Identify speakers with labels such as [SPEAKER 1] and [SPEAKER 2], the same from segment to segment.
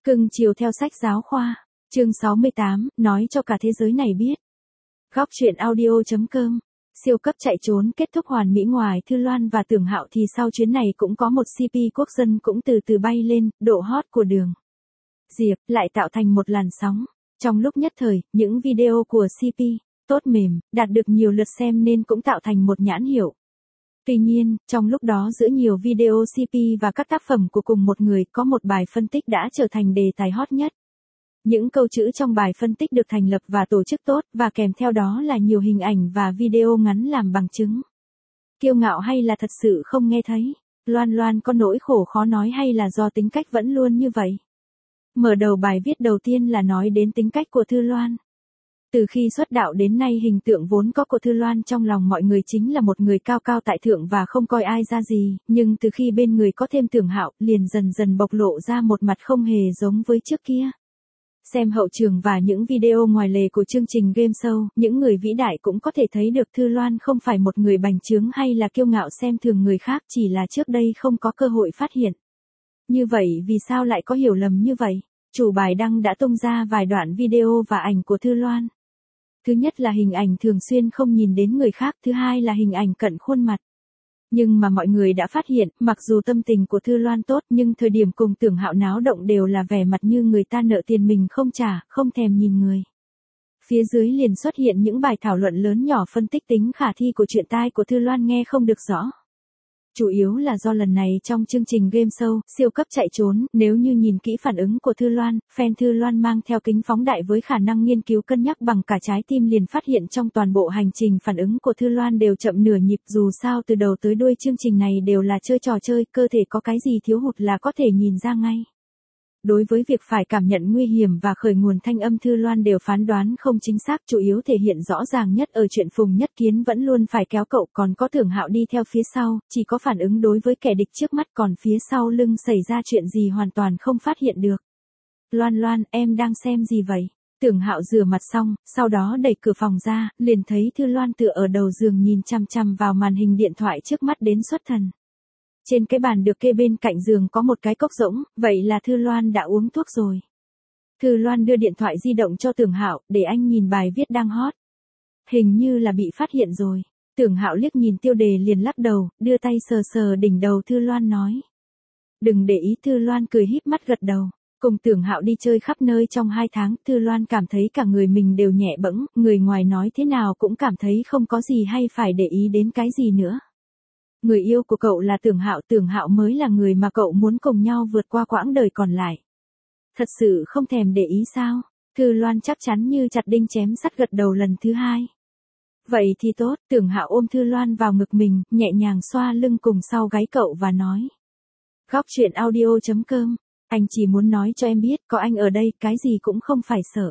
[SPEAKER 1] Cưng chiều theo sách giáo khoa. Chương 68, nói cho cả thế giới này biết. Góc truyện audio.com. Siêu cấp chạy trốn kết thúc hoàn mỹ, ngoài Thư Loan và Tưởng Hạo thì sau chuyến này cũng có một CP quốc dân cũng từ từ bay lên, độ hot của Đường Diệp lại tạo thành một làn sóng. Trong lúc nhất thời, những video của CP, tốt mềm, đạt được nhiều lượt xem nên cũng tạo thành một nhãn hiệu. Tuy nhiên, trong lúc đó giữa nhiều video CP và các tác phẩm của cùng một người có một bài phân tích đã trở thành đề tài hot nhất. Những câu chữ trong bài phân tích được thành lập và tổ chức tốt, và kèm theo đó là nhiều hình ảnh và video ngắn làm bằng chứng. Kiêu ngạo hay là thật sự không nghe thấy? Loan Loan có nỗi khổ khó nói hay là do tính cách vẫn luôn như vậy? Mở đầu bài viết đầu tiên là nói đến tính cách của Thư Loan. Từ khi xuất đạo đến nay, hình tượng vốn có của Thư Loan trong lòng mọi người chính là một người cao cao tại thượng và không coi ai ra gì, nhưng từ khi bên người có thêm Tưởng Hạo, liền dần dần bộc lộ ra một mặt không hề giống với trước kia. Xem hậu trường và những video ngoài lề của chương trình game show, những người vĩ đại cũng có thể thấy được Thư Loan không phải một người bành trướng hay là kiêu ngạo xem thường người khác, chỉ là trước đây không có cơ hội phát hiện. Như vậy vì sao lại có hiểu lầm như vậy? Chủ bài đăng đã tung ra vài đoạn video và ảnh của Thư Loan. Thứ nhất là hình ảnh thường xuyên không nhìn đến người khác, thứ hai là hình ảnh cận khuôn mặt. Nhưng mà mọi người đã phát hiện, mặc dù tâm tình của Thư Loan tốt nhưng thời điểm cùng Tưởng Hạo náo động đều là vẻ mặt như người ta nợ tiền mình không trả, không thèm nhìn người. Phía dưới liền xuất hiện những bài thảo luận lớn nhỏ phân tích tính khả thi của chuyện tai của Thư Loan nghe không được rõ. Chủ yếu là do lần này trong chương trình game show, siêu cấp chạy trốn, nếu như nhìn kỹ phản ứng của Thư Loan, fan Thư Loan mang theo kính phóng đại với khả năng nghiên cứu cân nhắc bằng cả trái tim liền phát hiện trong toàn bộ hành trình phản ứng của Thư Loan đều chậm nửa nhịp, dù sao từ đầu tới đuôi chương trình này đều là chơi trò chơi, cơ thể có cái gì thiếu hụt là có thể nhìn ra ngay. Đối với việc phải cảm nhận nguy hiểm và khởi nguồn thanh âm, Thư Loan đều phán đoán không chính xác, chủ yếu thể hiện rõ ràng nhất ở chuyện Phùng Nhất Kiến vẫn luôn phải kéo cậu, còn có Tưởng Hạo đi theo phía sau, chỉ có phản ứng đối với kẻ địch trước mắt, còn phía sau lưng xảy ra chuyện gì hoàn toàn không phát hiện được. Loan Loan, em đang xem gì vậy? Tưởng Hạo rửa mặt xong, sau đó đẩy cửa phòng ra, liền thấy Thư Loan tựa ở đầu giường nhìn chằm chằm vào màn hình điện thoại trước mắt đến xuất thần. Trên cái bàn được kê bên cạnh giường có một cái cốc rỗng, vậy là Thư Loan đã uống thuốc rồi. Thư Loan đưa điện thoại di động cho Tưởng Hạo, để anh nhìn bài viết đang hot. Hình như là bị phát hiện rồi. Tưởng Hạo liếc nhìn tiêu đề liền lắc đầu, đưa tay sờ sờ đỉnh đầu Thư Loan nói. Đừng để ý. Thư Loan cười híp mắt gật đầu. Cùng Tưởng Hạo đi chơi khắp nơi trong 2 tháng, Thư Loan cảm thấy cả người mình đều nhẹ bẫng, người ngoài nói thế nào cũng cảm thấy không có gì hay phải để ý đến cái gì nữa. Người yêu của cậu là Tưởng Hạo mới là người mà cậu muốn cùng nhau vượt qua quãng đời còn lại. Thật sự không thèm để ý sao? Thư Loan chắc chắn như chặt đinh chém sắt gật đầu lần thứ 2. Vậy thì tốt. Tưởng Hạo ôm Thư Loan vào ngực mình, nhẹ nhàng xoa lưng cùng sau gáy cậu và nói. Góc truyện audio.com. Anh chỉ muốn nói cho em biết, có anh ở đây, cái gì cũng không phải sợ.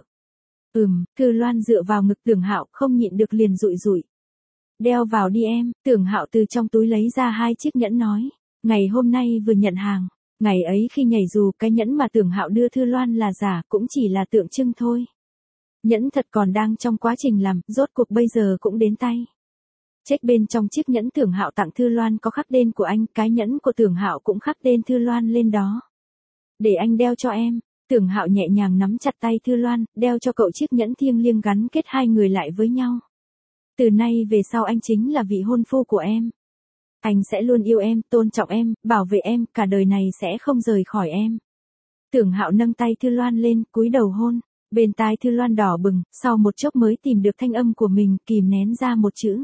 [SPEAKER 1] Thư Loan dựa vào ngực Tưởng Hạo, không nhịn được liền dụi dụi. Đeo vào đi em. Tưởng Hạo từ trong túi lấy ra 2 chiếc nhẫn nói. Ngày hôm nay vừa nhận hàng. Ngày ấy khi nhảy dù, cái nhẫn mà Tưởng Hạo đưa Thư Loan là giả, cũng chỉ là tượng trưng thôi. Nhẫn thật còn đang trong quá trình làm, rốt cuộc bây giờ cũng đến tay. Check bên trong chiếc nhẫn Tưởng Hạo tặng Thư Loan có khắc tên của anh, cái nhẫn của Tưởng Hạo cũng khắc tên Thư Loan lên đó. Để anh đeo cho em. Tưởng Hạo nhẹ nhàng nắm chặt tay Thư Loan, đeo cho cậu chiếc nhẫn thiêng liêng gắn kết hai người lại với nhau. Từ nay về sau anh chính là vị hôn phu của em. Anh sẽ luôn yêu em, tôn trọng em, bảo vệ em, cả đời này sẽ không rời khỏi em. Tưởng Hạo nâng tay Thư Loan lên, cúi đầu hôn. Bên tai Thư Loan đỏ bừng, sau một chốc mới tìm được thanh âm của mình, kìm nén ra một chữ.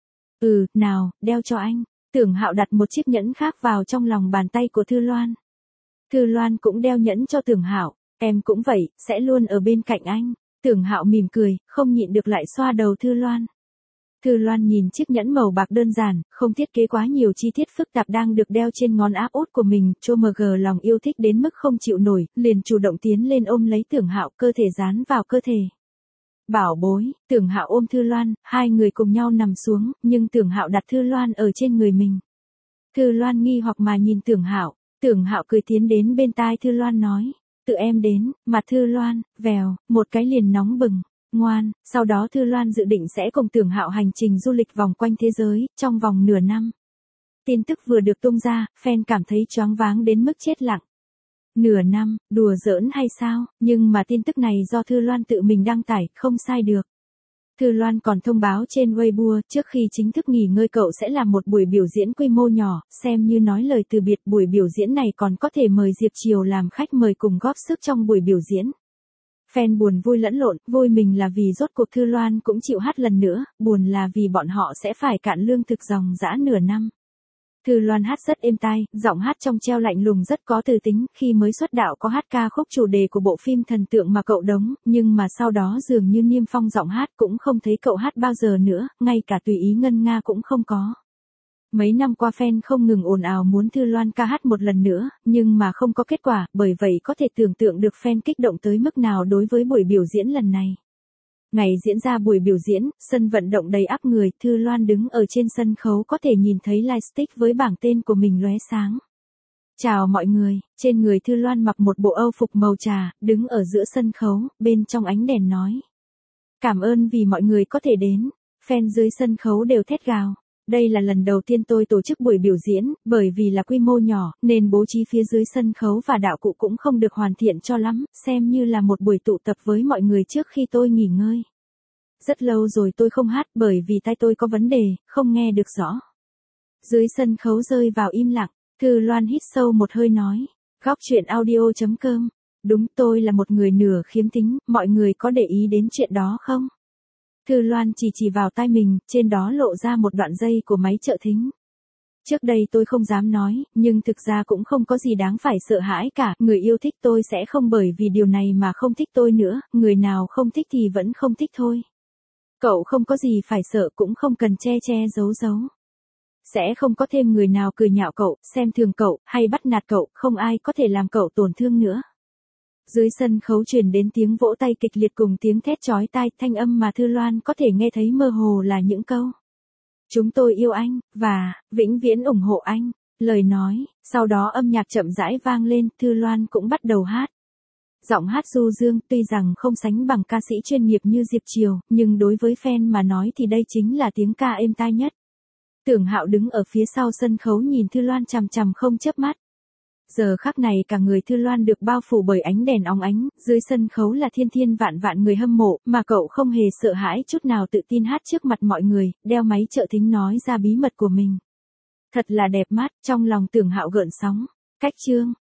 [SPEAKER 1] Nào, đeo cho anh. Tưởng Hạo đặt một chiếc nhẫn khác vào trong lòng bàn tay của Thư Loan. Thư Loan cũng đeo nhẫn cho Tưởng Hạo. Em cũng vậy, sẽ luôn ở bên cạnh anh. Tưởng Hạo mỉm cười, không nhịn được lại xoa đầu Thư Loan. Thư Loan nhìn chiếc nhẫn màu bạc đơn giản, không thiết kế quá nhiều chi tiết phức tạp đang được đeo trên ngón áp út của mình, chomg lòng yêu thích đến mức không chịu nổi, liền chủ động tiến lên ôm lấy Tưởng Hạo, cơ thể dán vào cơ thể. Bảo bối. Tưởng Hạo ôm Thư Loan, hai người cùng nhau nằm xuống, nhưng Tưởng Hạo đặt Thư Loan ở trên người mình. Thư Loan nghi hoặc mà nhìn Tưởng Hạo cười tiến đến bên tai Thư Loan nói, tự em đến. Mặt Thư Loan, vèo, một cái liền nóng bừng. Ngoan. Sau đó Thư Loan dự định sẽ cùng Tưởng Hạo hành trình du lịch vòng quanh thế giới, trong vòng nửa năm. Tin tức vừa được tung ra, fan cảm thấy choáng váng đến mức chết lặng. Nửa năm, đùa giỡn hay sao, nhưng mà tin tức này do Thư Loan tự mình đăng tải, không sai được. Thư Loan còn thông báo trên Weibo, trước khi chính thức nghỉ ngơi cậu sẽ làm một buổi biểu diễn quy mô nhỏ, xem như nói lời từ biệt. Buổi biểu diễn này còn có thể mời Diệp Triều làm khách mời cùng góp sức trong buổi biểu diễn. Fan buồn vui lẫn lộn, vui mình là vì rốt cuộc Thư Loan cũng chịu hát lần nữa, buồn là vì bọn họ sẽ phải cạn lương thực dòng dã nửa năm. Thư Loan hát rất êm tai, giọng hát trong treo lạnh lùng rất có từ tính, khi mới xuất đạo có hát ca khúc chủ đề của bộ phim Thần tượng mà cậu đóng, nhưng mà sau đó dường như niêm phong giọng hát cũng không thấy cậu hát bao giờ nữa, ngay cả tùy ý ngân nga cũng không có. Mấy năm qua fan không ngừng ồn ào muốn Thư Loan ca hát một lần nữa, nhưng mà không có kết quả, bởi vậy có thể tưởng tượng được fan kích động tới mức nào đối với buổi biểu diễn lần này. Ngày diễn ra buổi biểu diễn, sân vận động đầy ắp người, Thư Loan đứng ở trên sân khấu có thể nhìn thấy lightstick với bảng tên của mình lóe sáng. Chào mọi người, trên người Thư Loan mặc một bộ âu phục màu trà, đứng ở giữa sân khấu, bên trong ánh đèn nói. Cảm ơn vì mọi người có thể đến, fan dưới sân khấu đều thét gào. Đây là lần đầu tiên tôi tổ chức buổi biểu diễn, bởi vì là quy mô nhỏ, nên bố trí phía dưới sân khấu và đạo cụ cũng không được hoàn thiện cho lắm, xem như là một buổi tụ tập với mọi người trước khi tôi nghỉ ngơi. Rất lâu rồi tôi không hát bởi vì tai tôi có vấn đề, không nghe được rõ. Dưới sân khấu rơi vào im lặng, Thư Loan hít sâu một hơi nói, góc chuyện audio.com, đúng tôi là một người nửa khiếm thính, mọi người có để ý đến chuyện đó không? Thư Loan chỉ vào tai mình, trên đó lộ ra một đoạn dây của máy trợ thính. Trước đây tôi không dám nói, nhưng thực ra cũng không có gì đáng phải sợ hãi cả, người yêu thích tôi sẽ không bởi vì điều này mà không thích tôi nữa, người nào không thích thì vẫn không thích thôi. Cậu không có gì phải sợ cũng không cần che giấu. Sẽ không có thêm người nào cười nhạo cậu, xem thường cậu, hay bắt nạt cậu, không ai có thể làm cậu tổn thương nữa. Dưới sân khấu truyền đến tiếng vỗ tay kịch liệt cùng tiếng thét chói tai, thanh âm mà Thư Loan có thể nghe thấy mơ hồ là những câu. Chúng tôi yêu anh, và, vĩnh viễn ủng hộ anh, lời nói, sau đó âm nhạc chậm rãi vang lên, Thư Loan cũng bắt đầu hát. Giọng hát du dương, tuy rằng không sánh bằng ca sĩ chuyên nghiệp như Diệp Triều, nhưng đối với fan mà nói thì đây chính là tiếng ca êm tai nhất. Tưởng Hạo đứng ở phía sau sân khấu nhìn Thư Loan chằm chằm không chớp mắt. Giờ khắc này cả người Thư Loan được bao phủ bởi ánh đèn óng ánh, dưới sân khấu là thiên vạn người hâm mộ, mà cậu không hề sợ hãi chút nào, tự tin hát trước mặt mọi người, đeo máy trợ thính nói ra bí mật của mình. Thật là đẹp mắt, trong lòng Tưởng Hạo gợn sóng. Cách chương